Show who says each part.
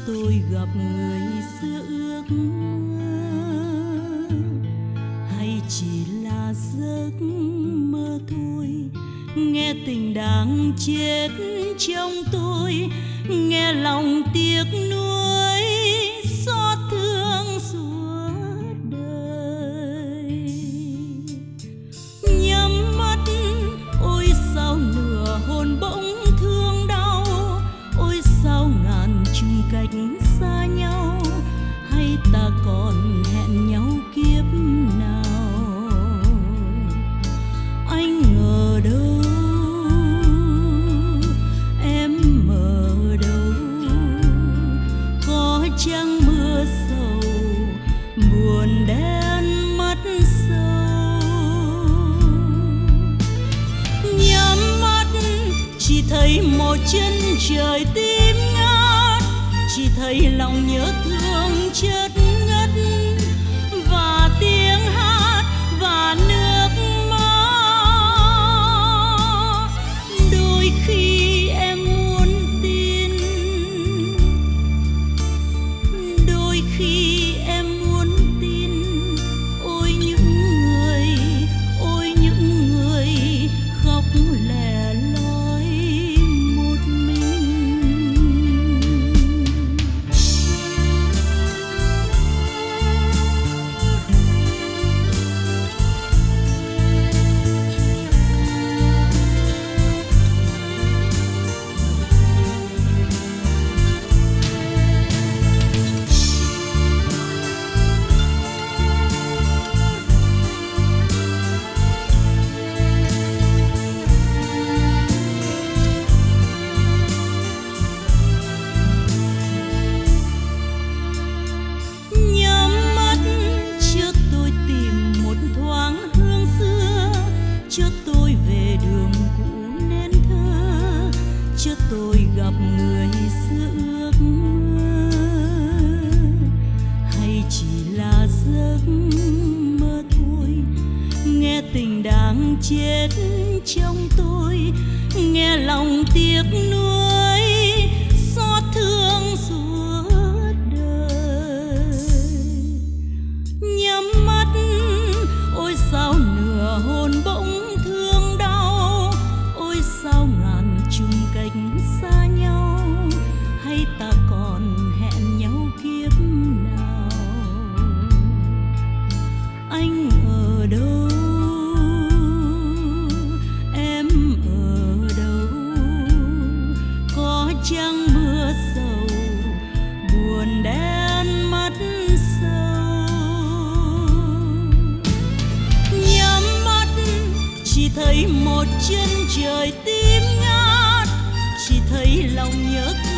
Speaker 1: tôi gặp người xưa ước mơ, hay chỉ là giấc mơ thôi. Nghe tình đang chết trong tôi, nghe lòng tiếc nuối xót thương suốt đời. Nhắm mắt ôi sao nửa hồn bỗng thương đau, ôi sao ngàn chung cách xa nhau, hay ta còn hẹn nhau kiếp nào. Anh ở đâu, em ở đâu, có chăng mưa sầu buồn đen mắt sâu. Nhắm mắt chỉ thấy một chân trời tím ngát, chỉ thấy lòng nhớ thương chất ngất, và tiếng hát và nước mắt. Đôi khi em muốn tin, đôi khi em muốn tin. Ôi những người khóc lẻ loi một mình. Cho tôi về đường cũ nên thơ, cho tôi gặp người xưa ước mơ, hay chỉ là giấc mơ thôi. Nghe tình đang chết trong tôi, nghe lòng tiếc nuối xót thương suốt đời. Nhắm mắt ôi sao nửa hồn bỗng thương đau, ôi sao ngàn chung cách xa nhau, hay ta còn hẹn nhau kiếp nào. Anh ở đâu, em ở đâu, có chăng mưa sầu buồn đen mắt sâu. Nhắm mắt chỉ thấy một chân trời tím ngát, chỉ thấy lòng nhớ